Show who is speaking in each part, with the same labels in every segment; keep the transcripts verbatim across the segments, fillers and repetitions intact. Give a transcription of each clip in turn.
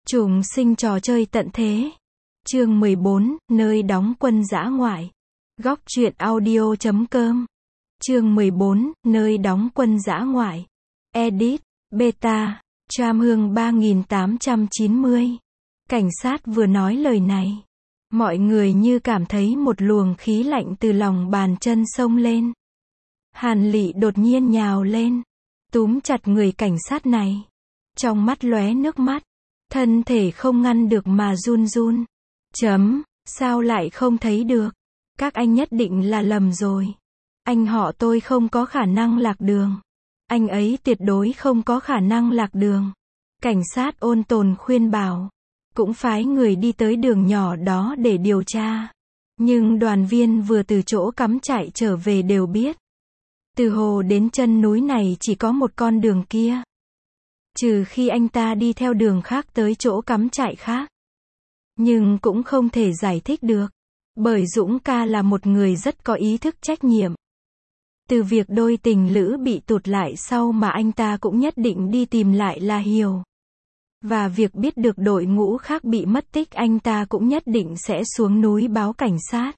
Speaker 1: Trùng sinh trò chơi tận thế. Chương mười bốn, nơi đóng quân dã ngoại. Góc truyện audio chấm com. Chương mười bốn, nơi đóng quân dã ngoại. Edit, beta, Tram Hương ba nghìn tám trăm chín mươi. Cảnh sát vừa nói lời này, mọi người như cảm thấy một luồng khí lạnh từ lòng bàn chân xông lên. Hàn Lị đột nhiên nhào lên, túm chặt người cảnh sát này. Trong mắt lóe nước mắt, thân thể không ngăn được mà run run. Chấm, sao lại không thấy được? Các anh nhất định là lầm rồi. Anh họ tôi không có khả năng lạc đường. Anh ấy tuyệt đối không có khả năng lạc đường. Cảnh sát ôn tồn khuyên bảo. Cũng phái người đi tới đường nhỏ đó để điều tra. Nhưng đoàn viên vừa từ chỗ cắm trại trở về đều biết. Từ hồ đến chân núi này chỉ có một con đường kia. Trừ khi anh ta đi theo đường khác tới chỗ cắm trại khác. Nhưng cũng không thể giải thích được. Bởi Dũng ca là một người rất có ý thức trách nhiệm. Từ việc đôi tình lữ bị tụt lại sau mà anh ta cũng nhất định đi tìm lại là Hiểu. Và việc biết được đội ngũ khác bị mất tích anh ta cũng nhất định sẽ xuống núi báo cảnh sát.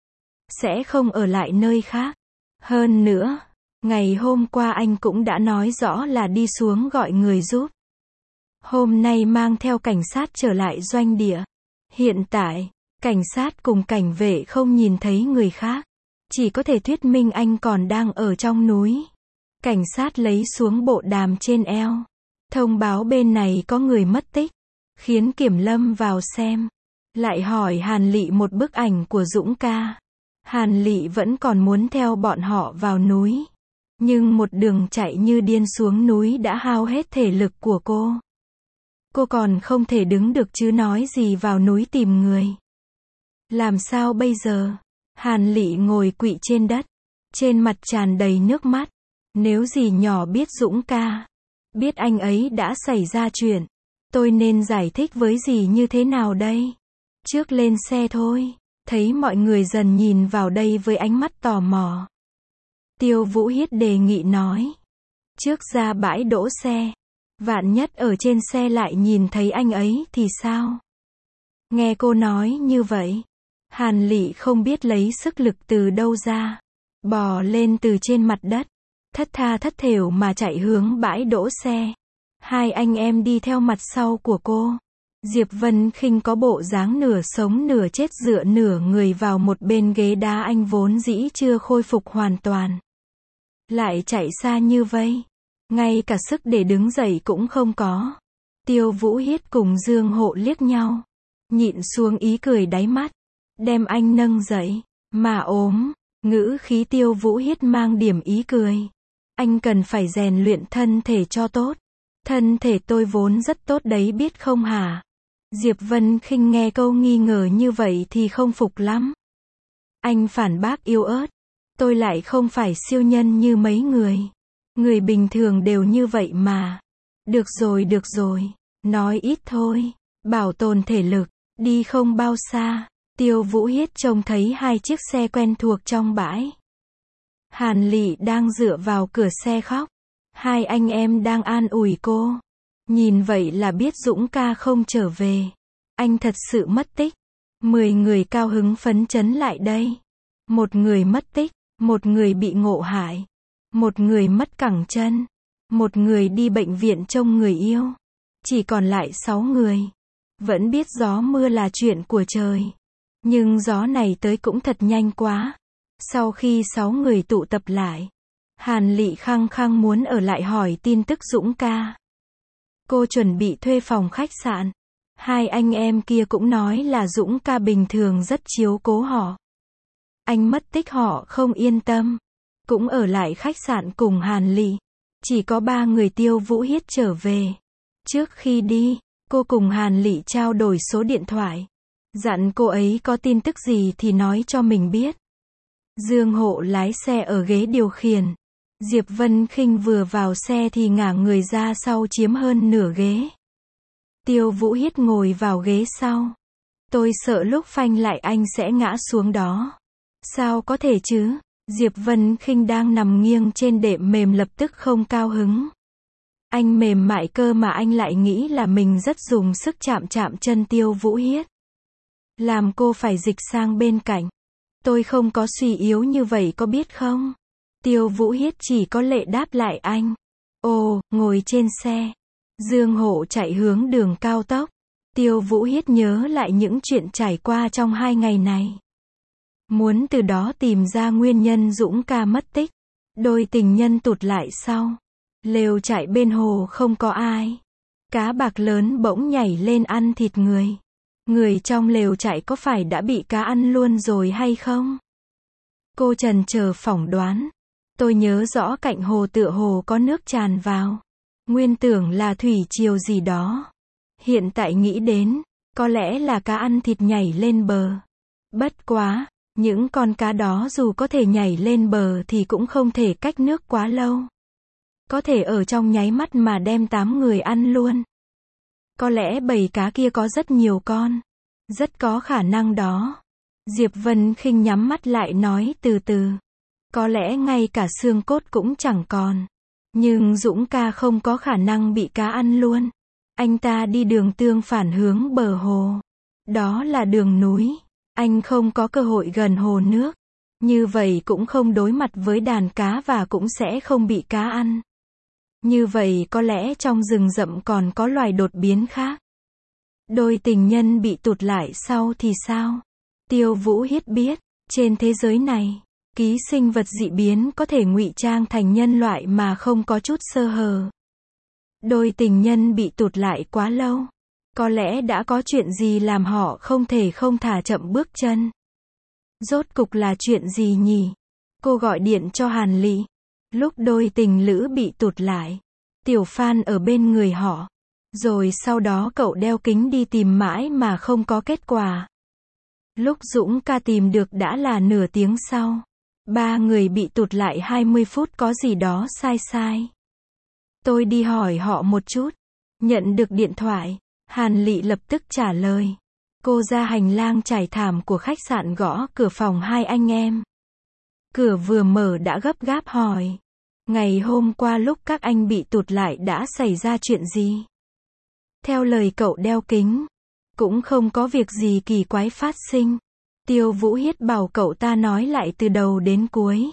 Speaker 1: Sẽ không ở lại nơi khác. Hơn nữa, ngày hôm qua anh cũng đã nói rõ là đi xuống gọi người giúp. Hôm nay mang theo cảnh sát trở lại doanh địa. Hiện tại, cảnh sát cùng cảnh vệ không nhìn thấy người khác. Chỉ có thể thuyết minh anh còn đang ở trong núi. Cảnh sát lấy xuống bộ đàm trên eo. Thông báo bên này có người mất tích. Khiến Kiểm Lâm vào xem. Lại hỏi Hàn Lị một bức ảnh của Dũng ca. Hàn Lị vẫn còn muốn theo bọn họ vào núi. Nhưng một đường chạy như điên xuống núi đã hao hết thể lực của cô. Cô còn không thể đứng được chứ nói gì vào núi tìm người. Làm sao bây giờ? Hàn Lị ngồi quỵ trên đất. Trên mặt tràn đầy nước mắt. Nếu dì nhỏ biết Dũng ca. Biết anh ấy đã xảy ra chuyện. Tôi nên giải thích với dì như thế nào đây? Trước lên xe thôi. Thấy mọi người dần nhìn vào đây với ánh mắt tò mò. Tiêu Vũ Hiết đề nghị nói. Trước ra bãi đỗ xe. Vạn nhất ở trên xe lại nhìn thấy anh ấy thì sao? Nghe cô nói như vậy. Hàn Lị không biết lấy sức lực từ đâu ra. Bò lên từ trên mặt đất. Thất tha thất thểu mà chạy hướng bãi đỗ xe. Hai anh em đi theo mặt sau của cô. Diệp Vân Khinh có bộ dáng nửa sống nửa chết dựa nửa người vào một bên ghế đá anh vốn dĩ chưa khôi phục hoàn toàn. Lại chạy xa như vây. Ngay cả sức để đứng dậy cũng không có. Tiêu Vũ Hiết cùng Dương Hộ liếc nhau. Nhịn xuống ý cười đáy mắt. Đem anh nâng dậy. Mà ốm. Ngữ khí Tiêu Vũ Hiết mang điểm ý cười. Anh cần phải rèn luyện thân thể cho tốt. Thân thể tôi vốn rất tốt đấy biết không hả? Diệp Vân Khinh nghe câu nghi ngờ như vậy thì không phục lắm. Anh phản bác yếu ớt. Tôi lại không phải siêu nhân như mấy người. Người bình thường đều như vậy mà. Được rồi được rồi. Nói ít thôi. Bảo tồn thể lực. Đi không bao xa. Tiêu Vũ Hiết trông thấy hai chiếc xe quen thuộc trong bãi. Hàn Lị đang dựa vào cửa xe khóc. Hai anh em đang an ủi cô. Nhìn vậy là biết Dũng ca không trở về. Anh thật sự mất tích. Mười người cao hứng phấn chấn lại đây. Một người mất tích. Một người bị ngộ hại. Một người mất cẳng chân. Một người đi bệnh viện trông người yêu. Chỉ còn lại sáu người. Vẫn biết gió mưa là chuyện của trời. Nhưng gió này tới cũng thật nhanh quá. Sau khi sáu người tụ tập lại. Hàn Lị khăng khăng muốn ở lại hỏi tin tức Dũng ca. Cô chuẩn bị thuê phòng khách sạn. Hai anh em kia cũng nói là Dũng ca bình thường rất chiếu cố họ. Anh mất tích họ không yên tâm. Cũng ở lại khách sạn cùng Hàn Lị. Chỉ có ba người Tiêu Vũ Hiết trở về. Trước khi đi, cô cùng Hàn Lị trao đổi số điện thoại. Dặn cô ấy có tin tức gì thì nói cho mình biết. Dương Hộ lái xe ở ghế điều khiển. Diệp Vân Khinh vừa vào xe thì ngả người ra sau chiếm hơn nửa ghế. Tiêu Vũ Hiết ngồi vào ghế sau. Tôi sợ lúc phanh lại anh sẽ ngã xuống đó. Sao có thể chứ? Diệp Vân Khinh đang nằm nghiêng trên đệm mềm lập tức không cao hứng. Anh mềm mại cơ mà anh lại nghĩ là mình rất dùng sức chạm chạm chân Tiêu Vũ Hiết. Làm cô phải dịch sang bên cạnh. Tôi không có suy yếu như vậy có biết không? Tiêu Vũ Hiết chỉ có lệ đáp lại anh. Ồ, ngồi trên xe. Dương Hộ chạy hướng đường cao tốc. Tiêu Vũ Hiết nhớ lại những chuyện trải qua trong hai ngày này. Muốn từ đó tìm ra nguyên nhân Dũng ca mất tích. Đôi tình nhân tụt lại sau. Lều trại bên hồ không có ai. Cá bạc lớn bỗng nhảy lên ăn thịt người. Người trong lều trại có phải đã bị cá ăn luôn rồi hay không? Cô trần chờ phỏng đoán. Tôi nhớ rõ cạnh hồ tựa hồ có nước tràn vào. Nguyên tưởng là thủy triều gì đó. Hiện tại nghĩ đến, có lẽ là cá ăn thịt nhảy lên bờ. Bất quá, những con cá đó dù có thể nhảy lên bờ thì cũng không thể cách nước quá lâu. Có thể ở trong nháy mắt mà đem tám người ăn luôn. Có lẽ bầy cá kia có rất nhiều con. Rất có khả năng đó. Diệp Vân Khinh nhắm mắt lại nói từ từ. Có lẽ ngay cả xương cốt cũng chẳng còn. Nhưng Dũng ca không có khả năng bị cá ăn luôn. Anh ta đi đường tương phản hướng bờ hồ. Đó là đường núi. Anh không có cơ hội gần hồ nước. Như vậy cũng không đối mặt với đàn cá và cũng sẽ không bị cá ăn. Như vậy có lẽ trong rừng rậm còn có loài đột biến khác. Đôi tình nhân bị tụt lại sau thì sao? Tiêu Vũ Hiết biết, trên thế giới này, ký sinh vật dị biến có thể ngụy trang thành nhân loại mà không có chút sơ hở. Đôi tình nhân bị tụt lại quá lâu. Có lẽ đã có chuyện gì làm họ không thể không thả chậm bước chân. Rốt cục là chuyện gì nhỉ? Cô gọi điện cho Hàn Lị. Lúc đôi tình lữ bị tụt lại, Tiểu Phan ở bên người họ. Rồi sau đó cậu đeo kính đi tìm mãi mà không có kết quả. Lúc Dũng ca tìm được đã là nửa tiếng sau. Ba người bị tụt lại hai mươi phút có gì đó sai sai. Tôi đi hỏi họ một chút. Nhận được điện thoại, Hàn Lị lập tức trả lời. Cô ra hành lang trải thảm của khách sạn gõ cửa phòng hai anh em. Cửa vừa mở đã gấp gáp hỏi. Ngày hôm qua lúc các anh bị tụt lại đã xảy ra chuyện gì? Theo lời cậu đeo kính, cũng không có việc gì kỳ quái phát sinh. Tiêu Vũ Hiết bảo cậu ta nói lại từ đầu đến cuối.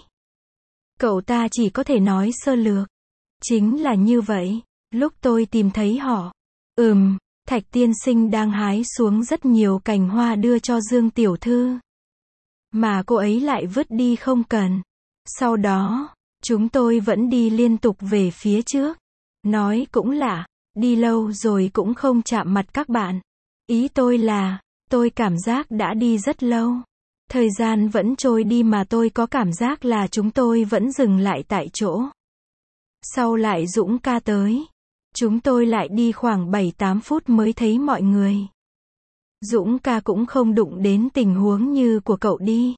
Speaker 1: Cậu ta chỉ có thể nói sơ lược. Chính là như vậy, lúc tôi tìm thấy họ. Ừm, Thạch tiên sinh đang hái xuống rất nhiều cành hoa đưa cho Dương tiểu thư. Mà cô ấy lại vứt đi không cần. Sau đó, chúng tôi vẫn đi liên tục về phía trước. Nói cũng lạ, đi lâu rồi cũng không chạm mặt các bạn. Ý tôi là, tôi cảm giác đã đi rất lâu. Thời gian vẫn trôi đi mà tôi có cảm giác là chúng tôi vẫn dừng lại tại chỗ. Sau lại Dũng ca tới. Chúng tôi lại đi khoảng bảy tám phút mới thấy mọi người. Dũng ca cũng không đụng đến tình huống như của cậu đi.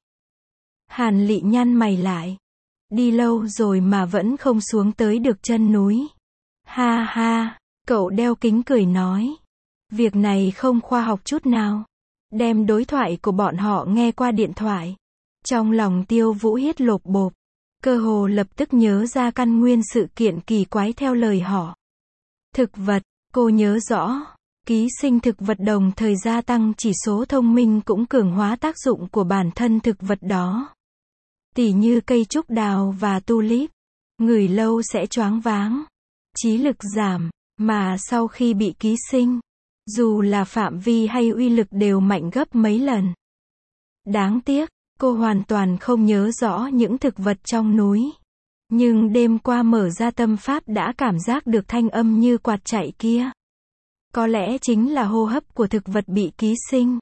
Speaker 1: Hàn Lị nhăn mày lại. Đi lâu rồi mà vẫn không xuống tới được chân núi. Ha ha, cậu đeo kính cười nói. Việc này không khoa học chút nào. Đem đối thoại của bọn họ nghe qua điện thoại. Trong lòng Tiêu Vũ Hiết lột bột. Cơ hồ lập tức nhớ ra căn nguyên sự kiện kỳ quái theo lời họ. Thực vật, cô nhớ rõ. Ký sinh thực vật đồng thời gia tăng chỉ số thông minh cũng cường hóa tác dụng của bản thân thực vật đó. Tỉ như cây trúc đào và tulip. Ngửi lâu sẽ choáng váng. Trí lực giảm, mà sau khi bị ký sinh, dù là phạm vi hay uy lực đều mạnh gấp mấy lần. Đáng tiếc, cô hoàn toàn không nhớ rõ những thực vật trong núi. Nhưng đêm qua mở ra tâm pháp đã cảm giác được thanh âm như quạt chạy kia. Có lẽ chính là hô hấp của thực vật bị ký sinh.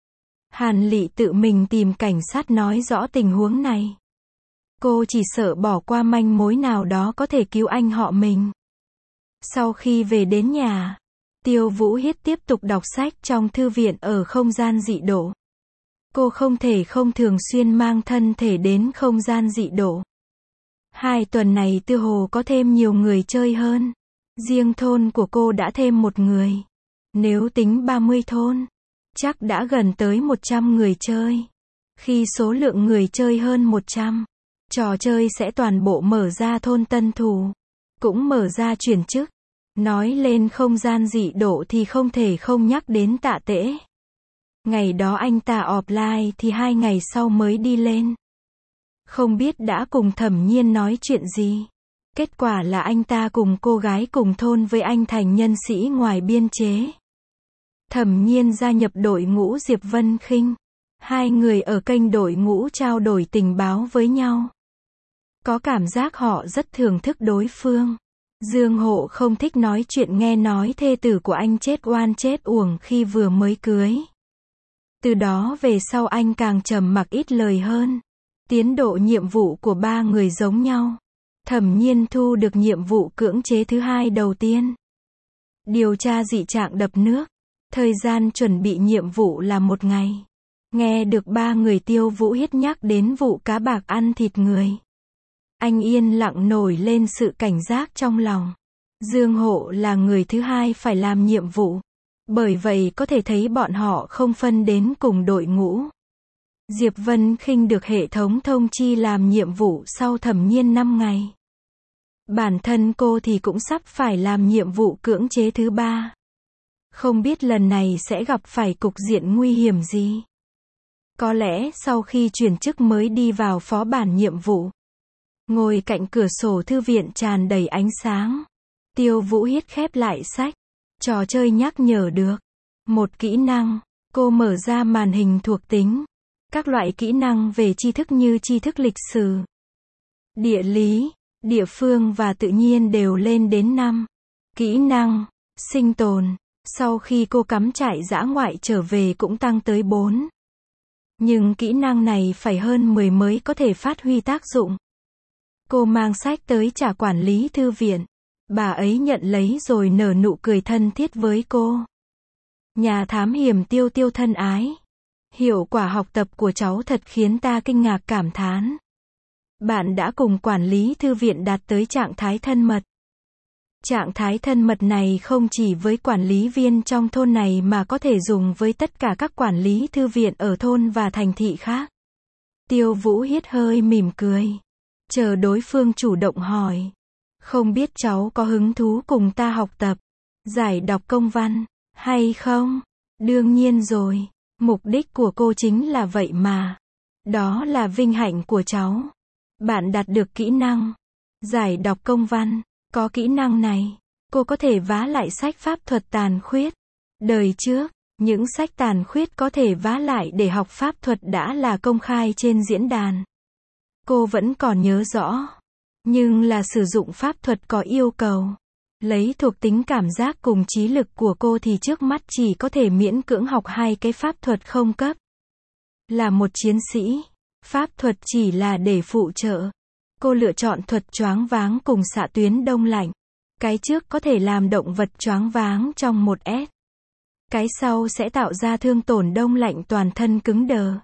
Speaker 1: Hàn Lị tự mình tìm cảnh sát nói rõ tình huống này. Cô chỉ sợ bỏ qua manh mối nào đó có thể cứu anh họ mình. Sau khi về đến nhà, Tiêu Vũ Hiết tiếp tục đọc sách trong thư viện ở không gian dị độ. Cô không thể không thường xuyên mang thân thể đến không gian dị độ. Hai tuần này tư hồ có thêm nhiều người chơi hơn. Riêng thôn của cô đã thêm một người. Nếu tính ba mươi thôn, chắc đã gần tới một trăm người chơi. Khi số lượng người chơi hơn một trăm, trò chơi sẽ toàn bộ mở ra thôn tân thủ. Cũng mở ra chuyển chức. Nói lên không gian dị độ thì không thể không nhắc đến Tạ Tễ. Ngày đó anh ta offline thì hai ngày sau mới đi lên. Không biết đã cùng Thẩm Nhiên nói chuyện gì. Kết quả là anh ta cùng cô gái cùng thôn với anh thành nhân sĩ ngoài biên chế. Thẩm Nhiên gia nhập đội ngũ Diệp Vân Khinh. Hai người ở kênh đội ngũ trao đổi tình báo với nhau. Có cảm giác họ rất thưởng thức đối phương. Dương Hộ không thích nói chuyện nghe nói thê tử của anh chết oan chết uổng khi vừa mới cưới. Từ đó về sau anh càng trầm mặc ít lời hơn. Tiến độ nhiệm vụ của ba người giống nhau. Thẩm Nhiên thu được nhiệm vụ cưỡng chế thứ hai đầu tiên. Điều tra dị trạng đập nước. Thời gian chuẩn bị nhiệm vụ là một ngày. Nghe được ba người Tiêu Vũ Hiết nhắc đến vụ cá bạc ăn thịt người. Anh yên lặng nổi lên sự cảnh giác trong lòng. Dương Hộ là người thứ hai phải làm nhiệm vụ. Bởi vậy có thể thấy bọn họ không phân đến cùng đội ngũ. Diệp Vân Khinh được hệ thống thông chi làm nhiệm vụ sau Thẩm Nhiên năm ngày. Bản thân cô thì cũng sắp phải làm nhiệm vụ cưỡng chế thứ ba. Không biết lần này sẽ gặp phải cục diện nguy hiểm gì. Có lẽ sau khi chuyển chức mới đi vào phó bản nhiệm vụ. Ngồi cạnh cửa sổ thư viện tràn đầy ánh sáng. Tiêu Vũ Hiết khép lại sách. Trò chơi nhắc nhở được. Một kỹ năng. Cô mở ra màn hình thuộc tính. Các loại kỹ năng về tri thức như tri thức lịch sử, địa lý, địa phương và tự nhiên đều lên đến năm. Kỹ năng sinh tồn. Sau khi cô cắm trại dã ngoại trở về cũng tăng tới bốn. Nhưng kỹ năng này phải hơn mười mới có thể phát huy tác dụng. Cô mang sách tới trả quản lý thư viện. Bà ấy nhận lấy rồi nở nụ cười thân thiết với cô. Nhà thám hiểm Tiêu Tiêu thân ái. Hiệu quả học tập của cháu thật khiến ta kinh ngạc cảm thán. Bạn đã cùng quản lý thư viện đạt tới trạng thái thân mật. Trạng thái thân mật này không chỉ với quản lý viên trong thôn này mà có thể dùng với tất cả các quản lý thư viện ở thôn và thành thị khác. Tiêu Vũ Hiết hơi mỉm cười. Chờ đối phương chủ động hỏi. Không biết cháu có hứng thú cùng ta học tập, giải đọc công văn, hay không? Đương nhiên rồi. Mục đích của cô chính là vậy mà. Đó là vinh hạnh của cháu. Bạn đạt được kỹ năng giải đọc công văn. Có kỹ năng này, cô có thể vá lại sách pháp thuật tàn khuyết. Đời trước, những sách tàn khuyết có thể vá lại để học pháp thuật đã là công khai trên diễn đàn. Cô vẫn còn nhớ rõ. Nhưng là sử dụng pháp thuật có yêu cầu. Lấy thuộc tính cảm giác cùng trí lực của cô thì trước mắt chỉ có thể miễn cưỡng học hai cái pháp thuật không cấp. Là một chiến sĩ, pháp thuật chỉ là để phụ trợ. Cô lựa chọn thuật choáng váng cùng xạ tuyến đông lạnh. Cái trước có thể làm động vật choáng váng trong một S. Cái sau sẽ tạo ra thương tổn đông lạnh toàn thân cứng đờ.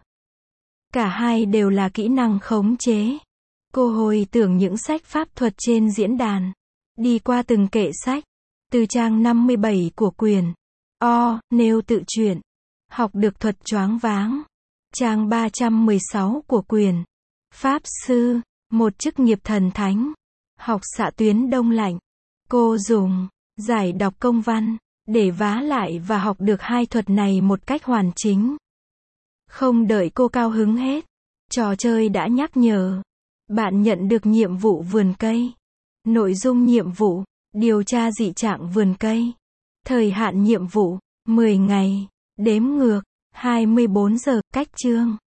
Speaker 1: Cả hai đều là kỹ năng khống chế. Cô hồi tưởng những sách pháp thuật trên diễn đàn. Đi qua từng kệ sách. Từ trang năm mươi bảy của quyển O, nêu tự truyện. Học được thuật choáng váng. Trang ba trăm mười sáu của quyển Pháp Sư, một chức nghiệp thần thánh. Học xạ tuyến đông lạnh. Cô dùng giải đọc công văn để vá lại và học được hai thuật này một cách hoàn chỉnh. Không đợi cô cao hứng hết, trò chơi đã nhắc nhở. Bạn nhận được nhiệm vụ vườn cây. Nội dung nhiệm vụ, điều tra dị trạng vườn cây. Thời hạn nhiệm vụ, mười ngày. Đếm ngược, hai mươi bốn giờ. Cách chương.